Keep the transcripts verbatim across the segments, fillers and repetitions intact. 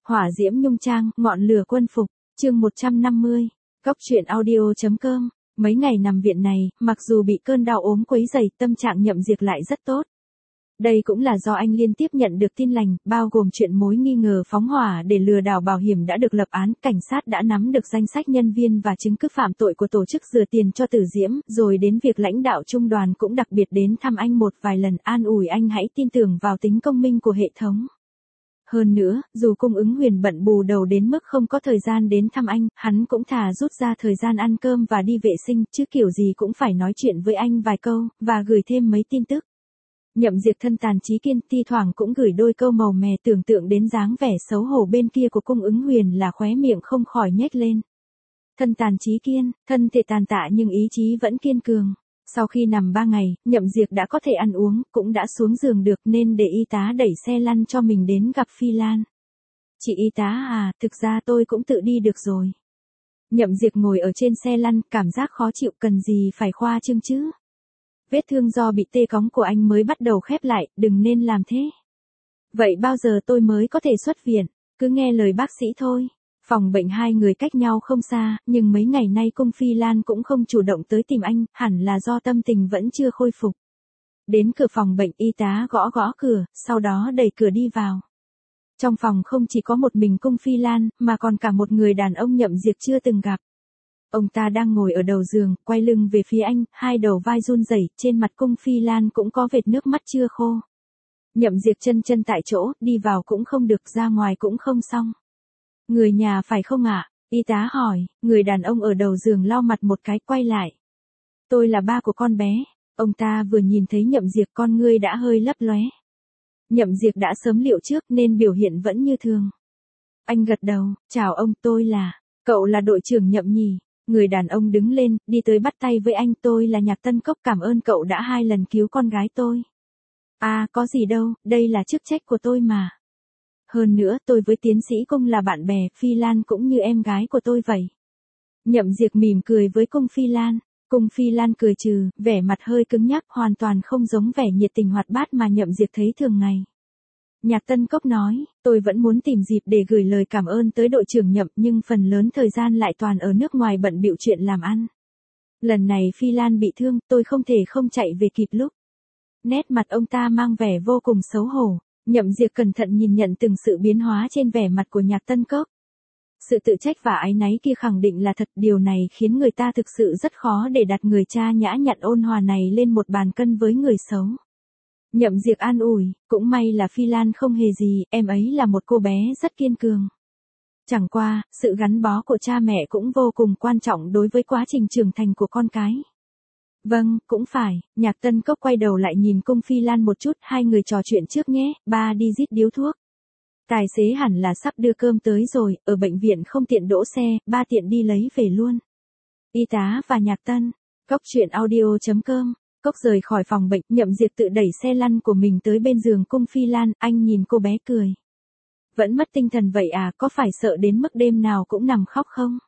Hỏa diễm nhung trang, ngọn lửa quân phục, chương một trăm năm mươi, Cốc truyện audio chấm com. Mấy ngày nằm viện này, mặc dù bị cơn đau ốm quấy rầy, tâm trạng Nhậm Diệt lại rất tốt. Đây cũng là do anh liên tiếp nhận được tin lành, bao gồm chuyện mối nghi ngờ phóng hỏa để lừa đảo bảo hiểm đã được lập án, cảnh sát đã nắm được danh sách nhân viên và chứng cứ phạm tội của tổ chức rửa tiền cho Tử Diễm, rồi đến việc lãnh đạo trung đoàn cũng đặc biệt đến thăm anh một vài lần, an ủi anh hãy tin tưởng vào tính công minh của hệ thống. Hơn nữa, dù cung ứng huyền bận bù đầu đến mức không có thời gian đến thăm anh, hắn cũng thà rút ra thời gian ăn cơm và đi vệ sinh, chứ kiểu gì cũng phải nói chuyện với anh vài câu, và gửi thêm mấy tin tức. Nhậm Diệt thân tàn trí kiên, thi thoảng cũng gửi đôi câu màu mè, tưởng tượng đến dáng vẻ xấu hổ bên kia của cung ứng huyền là khóe miệng không khỏi nhếch lên. Thân tàn trí kiên, thân thể tàn tạ nhưng ý chí vẫn kiên cường. Sau khi nằm ba ngày, Nhậm Diệt đã có thể ăn uống, cũng đã xuống giường được nên để y tá đẩy xe lăn cho mình đến gặp Phi Lan. Chị y tá à, thực ra tôi cũng tự đi được rồi. Nhậm Diệt ngồi ở trên xe lăn, cảm giác khó chịu, cần gì phải khoa trương chứ. Vết thương do bị tê cóng của anh mới bắt đầu khép lại, đừng nên làm thế. Vậy bao giờ tôi mới có thể xuất viện, cứ nghe lời bác sĩ thôi. Phòng bệnh hai người cách nhau không xa, nhưng mấy ngày nay cung Phi Lan cũng không chủ động tới tìm anh, hẳn là do tâm tình vẫn chưa khôi phục. Đến cửa phòng bệnh, y tá gõ gõ cửa, sau đó đẩy cửa đi vào. Trong phòng không chỉ có một mình cung Phi Lan, mà còn cả một người đàn ông Nhậm Diệt chưa từng gặp. Ông ta đang ngồi ở đầu giường, quay lưng về phía anh, hai đầu vai run rẩy, trên mặt cung Phi Lan cũng có vệt nước mắt chưa khô. Nhậm Diệt chân chân tại chỗ, đi vào cũng không được, ra ngoài cũng không xong. Người nhà phải không ạ? Y tá hỏi. Người đàn ông ở đầu giường lau mặt một cái, quay lại. Tôi là ba của con bé. Ông ta vừa nhìn thấy Nhậm Diệt, con ngươi đã hơi lấp lóe. Nhậm Diệt đã sớm liệu trước nên biểu hiện vẫn như thường. Anh gật đầu, chào ông, tôi là, cậu là đội trưởng Nhậm nhỉ? Người đàn ông đứng lên, đi tới bắt tay với anh, tôi là Nhạc Tân Cốc, cảm ơn cậu đã hai lần cứu con gái tôi. À, có gì đâu, đây là chức trách của tôi mà. Hơn nữa, tôi với tiến sĩ Cung là bạn bè, Phi Lan cũng như em gái của tôi vậy. Nhậm Diệt mỉm cười với cung Phi Lan. Cung Phi Lan cười trừ, vẻ mặt hơi cứng nhắc, hoàn toàn không giống vẻ nhiệt tình hoạt bát mà Nhậm Diệt thấy thường ngày. Nhạc Tân Cốc nói, tôi vẫn muốn tìm dịp để gửi lời cảm ơn tới đội trưởng Nhậm, nhưng phần lớn thời gian lại toàn ở nước ngoài bận bịu chuyện làm ăn. Lần này Phi Lan bị thương, tôi không thể không chạy về kịp lúc. Nét mặt ông ta mang vẻ vô cùng xấu hổ. Nhậm Diệt cẩn thận nhìn nhận từng sự biến hóa trên vẻ mặt của Nhạc Tân Cốc. Sự tự trách và áy náy kia khẳng định là thật, điều này khiến người ta thực sự rất khó để đặt người cha nhã nhặn ôn hòa này lên một bàn cân với người xấu. Nhậm Diệt an ủi, cũng may là Phi Lan không hề gì, em ấy là một cô bé rất kiên cường. Chẳng qua, sự gắn bó của cha mẹ cũng vô cùng quan trọng đối với quá trình trưởng thành của con cái. Vâng, cũng phải. Nhạc Tân Cốc quay đầu lại nhìn cung Phi Lan một chút, hai người trò chuyện trước nhé, ba đi rít điếu thuốc. Tài xế hẳn là sắp đưa cơm tới rồi, ở bệnh viện không tiện đỗ xe, ba tiện đi lấy về luôn. Y tá và Nhạc Tân, Cốc truyện audio chấm com. Cốc rời khỏi phòng bệnh, Nhậm Diệt tự đẩy xe lăn của mình tới bên giường cung Phi Lan, anh nhìn cô bé cười. Vẫn mất tinh thần vậy à, có phải sợ đến mức đêm nào cũng nằm khóc không?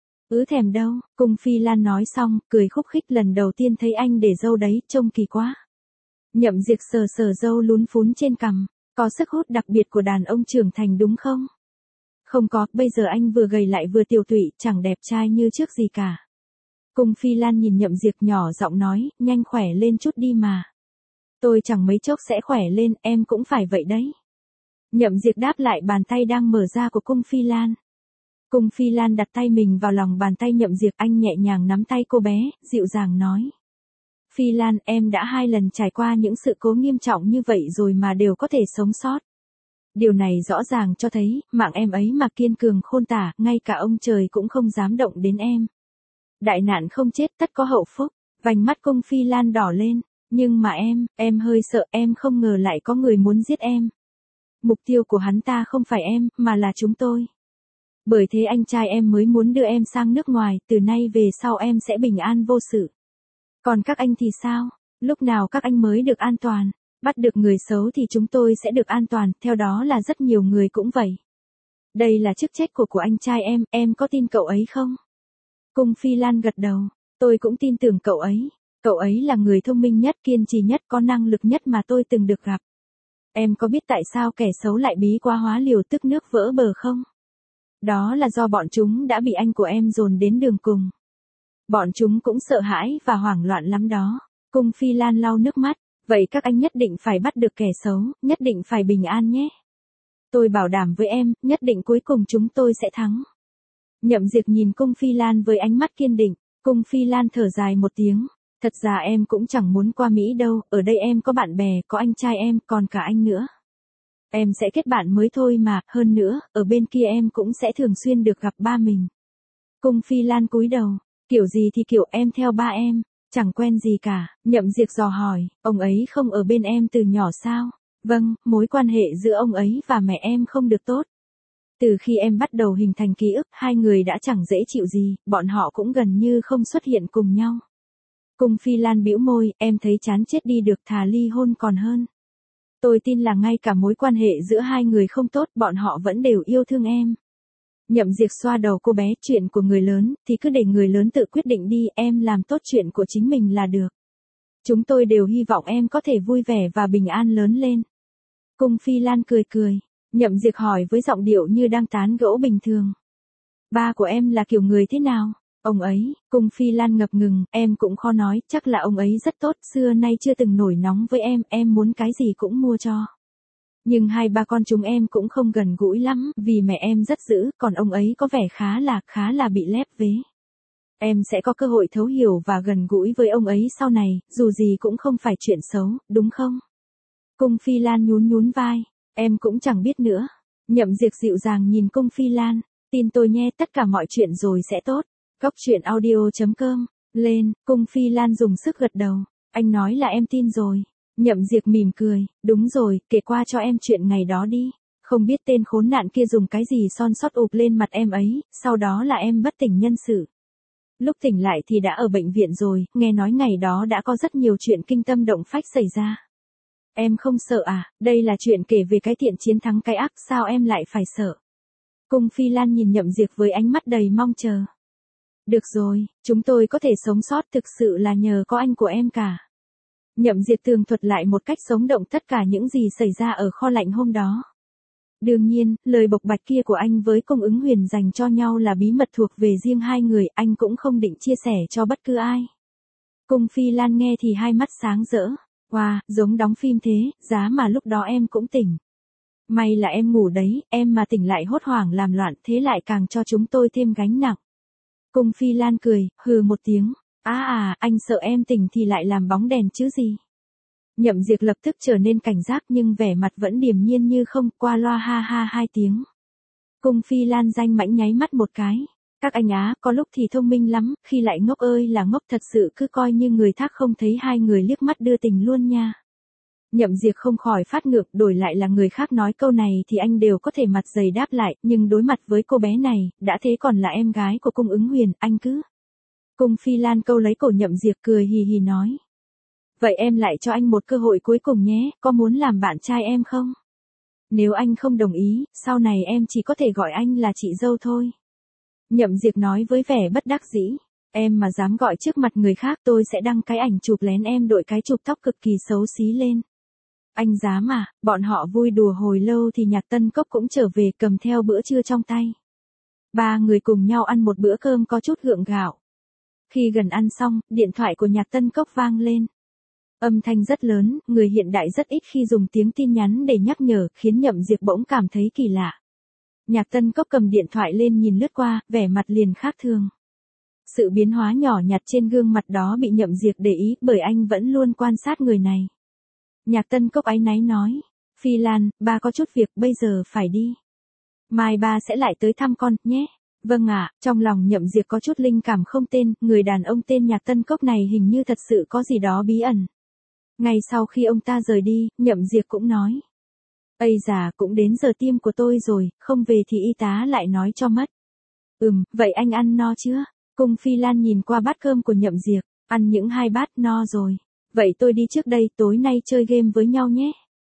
Ứ thèm đâu, cung Phi Lan nói xong, cười khúc khích, lần đầu tiên thấy anh để râu đấy, trông kỳ quá. Nhậm Diệt sờ sờ râu lún phún trên cằm, có sức hút đặc biệt của đàn ông trưởng thành đúng không? Không có, bây giờ anh vừa gầy lại vừa tiều tụy, chẳng đẹp trai như trước gì cả. Cung Phi Lan nhìn Nhậm Diệt nhỏ giọng nói, nhanh khỏe lên chút đi mà. Tôi chẳng mấy chốc sẽ khỏe lên, em cũng phải vậy đấy. Nhậm Diệt đáp lại bàn tay đang mở ra của cung Phi Lan. Cung Phi Lan đặt tay mình vào lòng bàn tay Nhậm Diệt, anh nhẹ nhàng nắm tay cô bé, dịu dàng nói. Phi Lan, em đã hai lần trải qua những sự cố nghiêm trọng như vậy rồi mà đều có thể sống sót. Điều này rõ ràng cho thấy, mạng em ấy mà kiên cường khôn tả, ngay cả ông trời cũng không dám động đến em. Đại nạn không chết tất có hậu phúc, vành mắt cung Phi Lan đỏ lên, nhưng mà em, em hơi sợ, em không ngờ lại có người muốn giết em. Mục tiêu của hắn ta không phải em, mà là chúng tôi. Bởi thế anh trai em mới muốn đưa em sang nước ngoài, từ nay về sau em sẽ bình an vô sự. Còn các anh thì sao? Lúc nào các anh mới được an toàn? Bắt được người xấu thì chúng tôi sẽ được an toàn, theo đó là rất nhiều người cũng vậy. Đây là chức trách của của anh trai em, em có tin cậu ấy không? Cung Phi Lan gật đầu, tôi cũng tin tưởng cậu ấy. Cậu ấy là người thông minh nhất, kiên trì nhất, có năng lực nhất mà tôi từng được gặp. Em có biết tại sao kẻ xấu lại bí quá hóa liều tức nước vỡ bờ không? Đó là do bọn chúng đã bị anh của em dồn đến đường cùng. Bọn chúng cũng sợ hãi và hoảng loạn lắm đó. Cung Phi Lan lau nước mắt. Vậy các anh nhất định phải bắt được kẻ xấu, nhất định phải bình an nhé. Tôi bảo đảm với em, nhất định cuối cùng chúng tôi sẽ thắng. Nhậm Diệt nhìn Cung Phi Lan với ánh mắt kiên định. Cung Phi Lan thở dài một tiếng. Thật ra em cũng chẳng muốn qua Mỹ đâu, ở đây em có bạn bè, có anh trai em, còn cả anh nữa. Em sẽ kết bạn mới thôi mà, hơn nữa, ở bên kia em cũng sẽ thường xuyên được gặp ba mình. Cung Phi Lan cúi đầu, kiểu gì thì kiểu em theo ba em, chẳng quen gì cả. Nhậm Diệt dò hỏi, ông ấy không ở bên em từ nhỏ sao? Vâng, mối quan hệ giữa ông ấy và mẹ em không được tốt. Từ khi em bắt đầu hình thành ký ức, hai người đã chẳng dễ chịu gì, bọn họ cũng gần như không xuất hiện cùng nhau. Cung Phi Lan bĩu môi, em thấy chán chết đi được, thà ly hôn còn hơn. Tôi tin là ngay cả mối quan hệ giữa hai người không tốt, bọn họ vẫn đều yêu thương em. Nhậm Diệt xoa đầu cô bé, chuyện của người lớn, thì cứ để người lớn tự quyết định đi, em làm tốt chuyện của chính mình là được. Chúng tôi đều hy vọng em có thể vui vẻ và bình an lớn lên. Cung Phi Lan cười cười. Nhậm Diệt hỏi với giọng điệu như đang tán gẫu bình thường. Ba của em là kiểu người thế nào? Ông ấy, Cung Phi Lan ngập ngừng, em cũng khó nói, chắc là ông ấy rất tốt, xưa nay chưa từng nổi nóng với em, em muốn cái gì cũng mua cho. Nhưng hai ba con chúng em cũng không gần gũi lắm, vì mẹ em rất dữ, còn ông ấy có vẻ khá là, khá là bị lép vế. Em sẽ có cơ hội thấu hiểu và gần gũi với ông ấy sau này, dù gì cũng không phải chuyện xấu, đúng không? Cung Phi Lan nhún nhún vai, em cũng chẳng biết nữa. Nhậm Diệt dịu dàng nhìn Cung Phi Lan, tin tôi nhé, tất cả mọi chuyện rồi sẽ tốt. Góc truyện audio chấm com, lên, Cung Phi Lan dùng sức gật đầu, anh nói là em tin rồi. Nhậm Diệt mỉm cười, đúng rồi, kể qua cho em chuyện ngày đó đi. Không biết tên khốn nạn kia dùng cái gì son sót ụp lên mặt em ấy, sau đó là em bất tỉnh nhân sự. Lúc tỉnh lại thì đã ở bệnh viện rồi, nghe nói ngày đó đã có rất nhiều chuyện kinh tâm động phách xảy ra. Em không sợ à, đây là chuyện kể về cái thiện chiến thắng cái ác, sao em lại phải sợ? Cung Phi Lan nhìn Nhậm Diệt với ánh mắt đầy mong chờ. Được rồi, chúng tôi có thể sống sót thực sự là nhờ có anh của em cả. Nhậm Diệt tường thuật lại một cách sống động tất cả những gì xảy ra ở kho lạnh hôm đó. Đương nhiên, lời bộc bạch kia của anh với Cung Ứng Huyền dành cho nhau là bí mật thuộc về riêng hai người, anh cũng không định chia sẻ cho bất cứ ai. Cung Phi Lan nghe thì hai mắt sáng rỡ. Wow, giống đóng phim thế, giá mà lúc đó em cũng tỉnh. May là em ngủ đấy, em mà tỉnh lại hốt hoảng làm loạn thế lại càng cho chúng tôi thêm gánh nặng. Cung Phi Lan cười, hừ một tiếng. À à, anh sợ em tỉnh thì lại làm bóng đèn chứ gì. Nhậm Diệt lập tức trở nên cảnh giác nhưng vẻ mặt vẫn điềm nhiên như không, qua loa ha ha hai tiếng. Cung Phi Lan danh mãnh nháy mắt một cái. Các anh á, có lúc thì thông minh lắm, khi lại ngốc ơi là ngốc thật sự, cứ coi như người thác không thấy, hai người liếc mắt đưa tình luôn nha. Nhậm Diệt không khỏi phát ngược, đổi lại là người khác nói câu này thì anh đều có thể mặt dày đáp lại, nhưng đối mặt với cô bé này, đã thế còn là em gái của Cung Ứng Huyền, anh cứ. Cung Phi Lan câu lấy cổ Nhậm Diệt cười hì hì nói. Vậy em lại cho anh một cơ hội cuối cùng nhé, có muốn làm bạn trai em không? Nếu anh không đồng ý, sau này em chỉ có thể gọi anh là chị dâu thôi. Nhậm Diệt nói với vẻ bất đắc dĩ. Em mà dám gọi trước mặt người khác tôi sẽ đăng cái ảnh chụp lén em đội cái chụp tóc cực kỳ xấu xí lên. Anh dám à, bọn họ vui đùa hồi lâu thì Nhạc Tân Cốc cũng trở về cầm theo bữa trưa trong tay. Ba người cùng nhau ăn một bữa cơm có chút gượng gạo. Khi gần ăn xong, điện thoại của Nhạc Tân Cốc vang lên. Âm thanh rất lớn, người hiện đại rất ít khi dùng tiếng tin nhắn để nhắc nhở, khiến Nhậm Diệt bỗng cảm thấy kỳ lạ. Nhạc Tân Cốc cầm điện thoại lên nhìn lướt qua, vẻ mặt liền khác thường. Sự biến hóa nhỏ nhặt trên gương mặt đó bị Nhậm Diệt để ý, bởi anh vẫn luôn quan sát người này. Nhạc Tân Cốc áy náy nói, Phi Lan, ba có chút việc, bây giờ phải đi. Mai ba sẽ lại tới thăm con, nhé. Vâng ạ, trong lòng Nhậm Diệt có chút linh cảm không tên, người đàn ông tên Nhạc Tân Cốc này hình như thật sự có gì đó bí ẩn. Ngay sau khi ông ta rời đi, Nhậm Diệt cũng nói. Ây già, cũng đến giờ tiêm của tôi rồi, không về thì y tá lại nói cho mất. Ừm, vậy anh ăn no chưa? Cung Phi Lan nhìn qua bát cơm của Nhậm Diệt, ăn những hai bát no rồi. Vậy tôi đi trước đây, tối nay chơi game với nhau nhé.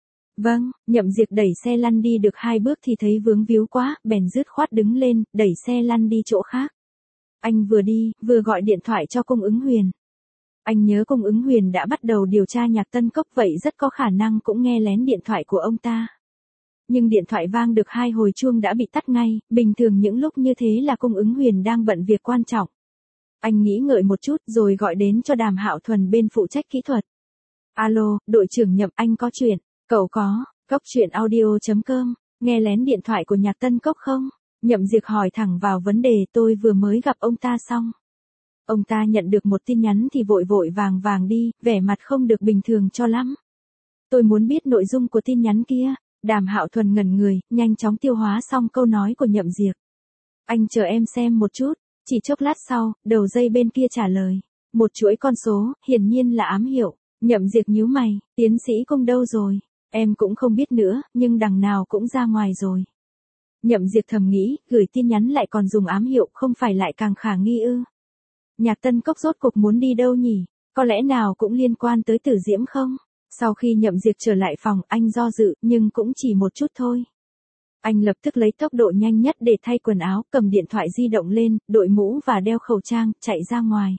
Vâng, Nhậm Diệt đẩy xe lăn đi được hai bước thì thấy vướng víu quá, bèn dứt khoát đứng lên, đẩy xe lăn đi chỗ khác. Anh vừa đi, vừa gọi điện thoại cho Cung Ứng Huyền. Anh nhớ Cung Ứng Huyền đã bắt đầu điều tra Nhạc Tân Cốc, vậy rất có khả năng cũng nghe lén điện thoại của ông ta. Nhưng điện thoại vang được hai hồi chuông đã bị tắt ngay, bình thường những lúc như thế là Cung Ứng Huyền đang bận việc quan trọng. Anh nghĩ ngợi một chút rồi gọi đến cho Đàm Hạo Thuần bên phụ trách kỹ thuật. Alo, đội trưởng Nhậm, anh có chuyện. Cậu có, cốc truyện audio chấm com, nghe lén điện thoại của Nhạc Tân Cốc không? Nhậm Diệt hỏi thẳng vào vấn đề, tôi vừa mới gặp ông ta xong. Ông ta nhận được một tin nhắn thì vội vội vàng vàng đi, vẻ mặt không được bình thường cho lắm. Tôi muốn biết nội dung của tin nhắn kia. Đàm Hạo Thuần ngẩn người, nhanh chóng tiêu hóa xong câu nói của Nhậm Diệt. Anh chờ em xem một chút. Chỉ chốc lát sau, đầu dây bên kia trả lời. Một chuỗi con số, hiển nhiên là ám hiệu. Nhậm Diệt nhíu mày, tiến sĩ Cung đâu rồi? Em cũng không biết nữa, nhưng đằng nào cũng ra ngoài rồi. Nhậm Diệt thầm nghĩ, gửi tin nhắn lại còn dùng ám hiệu, không phải lại càng khả nghi ư? Nhạc Tân Cốc rốt cục muốn đi đâu nhỉ? Có lẽ nào cũng liên quan tới Tử Diễm không? Sau khi Nhậm Diệt trở lại phòng, anh do dự, nhưng cũng chỉ một chút thôi. Anh lập tức lấy tốc độ nhanh nhất để thay quần áo, cầm điện thoại di động lên, đội mũ và đeo khẩu trang, chạy ra ngoài.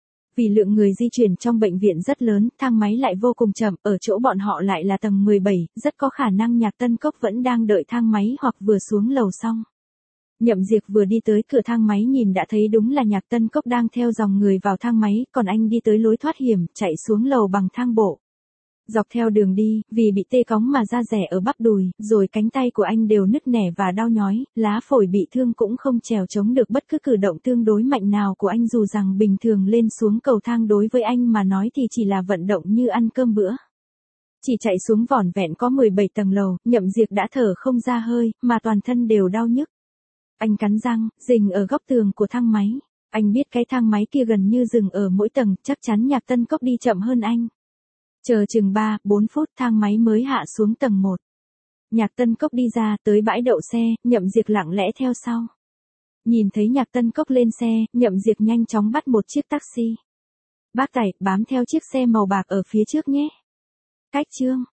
Vì lượng người di chuyển trong bệnh viện rất lớn, thang máy lại vô cùng chậm, ở chỗ bọn họ lại là tầng mười bảy, rất có khả năng Nhạc Tân Cốc vẫn đang đợi thang máy hoặc vừa xuống lầu xong. Nhậm Diệt vừa đi tới cửa thang máy nhìn đã thấy đúng là Nhạc Tân Cốc đang theo dòng người vào thang máy, còn anh đi tới lối thoát hiểm, chạy xuống lầu bằng thang bộ. Dọc theo đường đi, vì bị tê cóng mà da rẻ ở bắp đùi, rồi cánh tay của anh đều nứt nẻ và đau nhói, lá phổi bị thương cũng không trèo chống được bất cứ cử động tương đối mạnh nào của anh, dù rằng bình thường lên xuống cầu thang đối với anh mà nói thì chỉ là vận động như ăn cơm bữa. Chỉ chạy xuống vỏn vẹn có mười bảy tầng lầu, Nhậm Diệt đã thở không ra hơi, mà toàn thân đều đau nhức. Anh cắn răng, rình ở góc tường của thang máy. Anh biết cái thang máy kia gần như dừng ở mỗi tầng, chắc chắn Nhạc Tân Cốc đi chậm hơn anh. Chờ chừng ba, bốn phút thang máy mới hạ xuống tầng một. Nhạc Tân Cốc đi ra tới bãi đậu xe, Nhậm Diệt lặng lẽ theo sau. Nhìn thấy Nhạc Tân Cốc lên xe, Nhậm Diệt nhanh chóng bắt một chiếc taxi. Bác tài, bám theo chiếc xe màu bạc ở phía trước nhé. Cách chương.